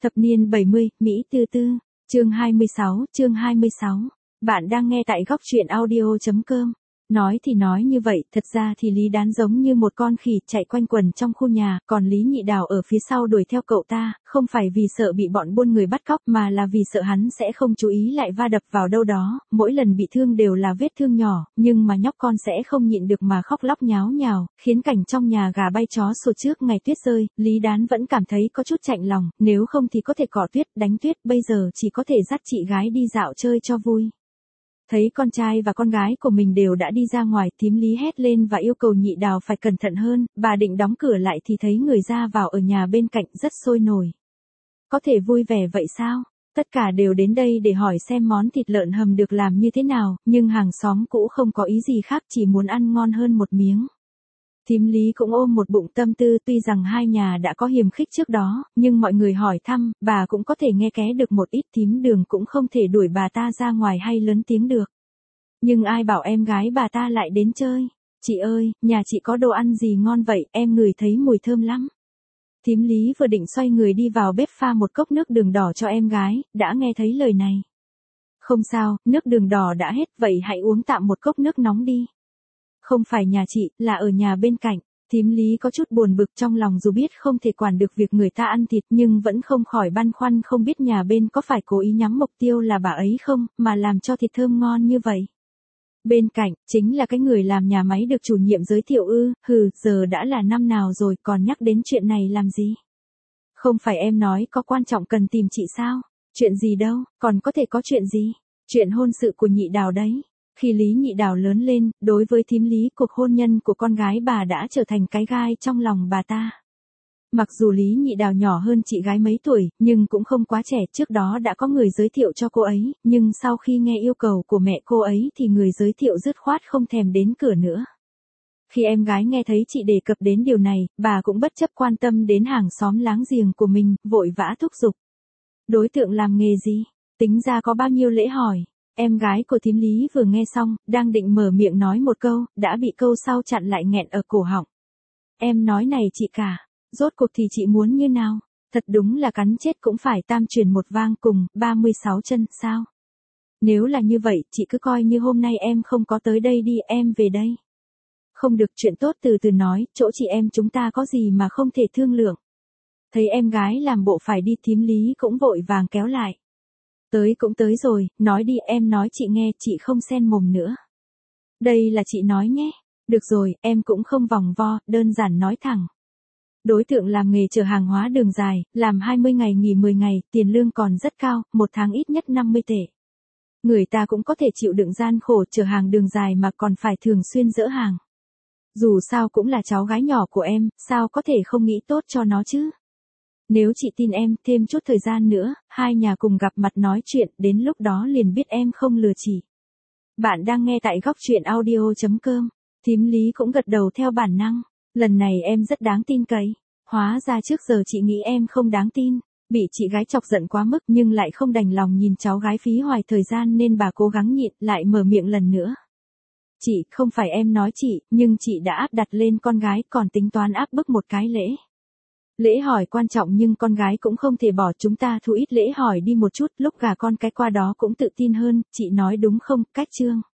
Thập niên 70, Mỹ Tư Tư, chương 26. Bạn đang nghe tại góc truyện audio.com. Nói thì nói như vậy, thật ra thì Lý Đán giống như một con khỉ chạy quanh quần trong khu nhà, còn Lý Nhị Đào ở phía sau đuổi theo cậu ta, không phải vì sợ bị bọn buôn người bắt cóc mà là vì sợ hắn sẽ không chú ý lại va đập vào đâu đó, mỗi lần bị thương đều là vết thương nhỏ, nhưng mà nhóc con sẽ không nhịn được mà khóc lóc nháo nhào, khiến cảnh trong nhà gà bay chó sủa trước ngày tuyết rơi, Lý Đán vẫn cảm thấy có chút chạnh lòng, nếu không thì có thể cọ tuyết, đánh tuyết, bây giờ chỉ có thể dắt chị gái đi dạo chơi cho vui. Thấy con trai và con gái của mình đều đã đi ra ngoài, thím Lý hét lên và yêu cầu Nhị Đào phải cẩn thận hơn, bà định đóng cửa lại thì thấy người ra vào ở nhà bên cạnh rất sôi nổi. Có thể vui vẻ vậy sao? Tất cả đều đến đây để hỏi xem món thịt lợn hầm được làm như thế nào, nhưng hàng xóm cũ không có ý gì khác, chỉ muốn ăn ngon hơn một miếng. Thím Lý cũng ôm một bụng tâm tư, tuy rằng hai nhà đã có hiềm khích trước đó, nhưng mọi người hỏi thăm, bà cũng có thể nghe ké được một ít, thím Đường cũng không thể đuổi bà ta ra ngoài hay lớn tiếng được. Nhưng ai bảo em gái bà ta lại đến chơi? Chị ơi, nhà chị có đồ ăn gì ngon vậy, em ngửi thấy mùi thơm lắm. Thím Lý vừa định xoay người đi vào bếp pha một cốc nước đường đỏ cho em gái, đã nghe thấy lời này. Không sao, nước đường đỏ đã hết, vậy hãy uống tạm một cốc nước nóng đi. Không phải nhà chị, là ở nhà bên cạnh. Thím Lý có chút buồn bực trong lòng, dù biết không thể quản được việc người ta ăn thịt nhưng vẫn không khỏi băn khoăn, không biết nhà bên có phải cố ý nhắm mục tiêu là bà ấy không, mà làm cho thịt thơm ngon như vậy. Bên cạnh, chính là cái người làm nhà máy được chủ nhiệm giới thiệu ư, giờ đã là năm nào rồi còn nhắc đến chuyện này làm gì? Không phải em nói có quan trọng cần tìm chị sao? Chuyện gì đâu, còn có thể có chuyện gì? Chuyện hôn sự của Nhị Đào đấy. Khi Lý Nhị Đào lớn lên, đối với thím Lý, cuộc hôn nhân của con gái bà đã trở thành cái gai trong lòng bà ta. Mặc dù Lý Nhị Đào nhỏ hơn chị gái mấy tuổi, nhưng cũng không quá trẻ, trước đó đã có người giới thiệu cho cô ấy, nhưng sau khi nghe yêu cầu của mẹ cô ấy thì người giới thiệu dứt khoát không thèm đến cửa nữa. Khi em gái nghe thấy chị đề cập đến điều này, bà cũng bất chấp quan tâm đến hàng xóm láng giềng của mình, vội vã thúc giục. Đối tượng làm nghề gì? Tính ra có bao nhiêu lễ hỏi? Em gái của thím Lý vừa nghe xong, đang định mở miệng nói một câu, đã bị câu sau chặn lại nghẹn ở cổ họng. Em nói này chị cả, rốt cuộc thì chị muốn như nào? Thật đúng là cắn chết cũng phải tam truyền một vang cùng, 36 chân, sao? Nếu là như vậy, chị cứ coi như hôm nay em không có tới đây đi, em về đây. Không được, chuyện tốt từ từ nói, chỗ chị em chúng ta có gì mà không thể thương lượng. Thấy em gái làm bộ phải đi, thím Lý cũng vội vàng kéo lại. Tới cũng tới rồi, nói đi, em nói chị nghe, chị không xen mồm nữa. Đây là chị nói nhé. Được rồi, em cũng không vòng vo, đơn giản nói thẳng. Đối tượng làm nghề chở hàng hóa đường dài, làm 20 ngày nghỉ 10 ngày, tiền lương còn rất cao, một tháng ít nhất 50 tệ. Người ta cũng có thể chịu đựng gian khổ chở hàng đường dài mà còn phải thường xuyên dỡ hàng. Dù sao cũng là cháu gái nhỏ của em, sao có thể không nghĩ tốt cho nó chứ? Nếu chị tin em, thêm chút thời gian nữa, hai nhà cùng gặp mặt nói chuyện, đến lúc đó liền biết em không lừa chị. Bạn đang nghe tại góc truyện audio.com. Thím Lý cũng gật đầu theo bản năng. Lần này em rất đáng tin cậy. Hóa ra trước giờ chị nghĩ em không đáng tin. Bị chị gái chọc giận quá mức nhưng lại không đành lòng nhìn cháu gái phí hoài thời gian nên bà cố gắng nhịn, lại mở miệng lần nữa. Chị, không phải em nói chị, nhưng chị đã áp đặt lên con gái, còn tính toán áp bức một cái lễ. Lễ hỏi quan trọng nhưng con gái cũng không thể bỏ, chúng ta thu ít lễ hỏi đi một chút, lúc gả con cái qua đó cũng tự tin hơn, chị nói đúng không, Cách Trương?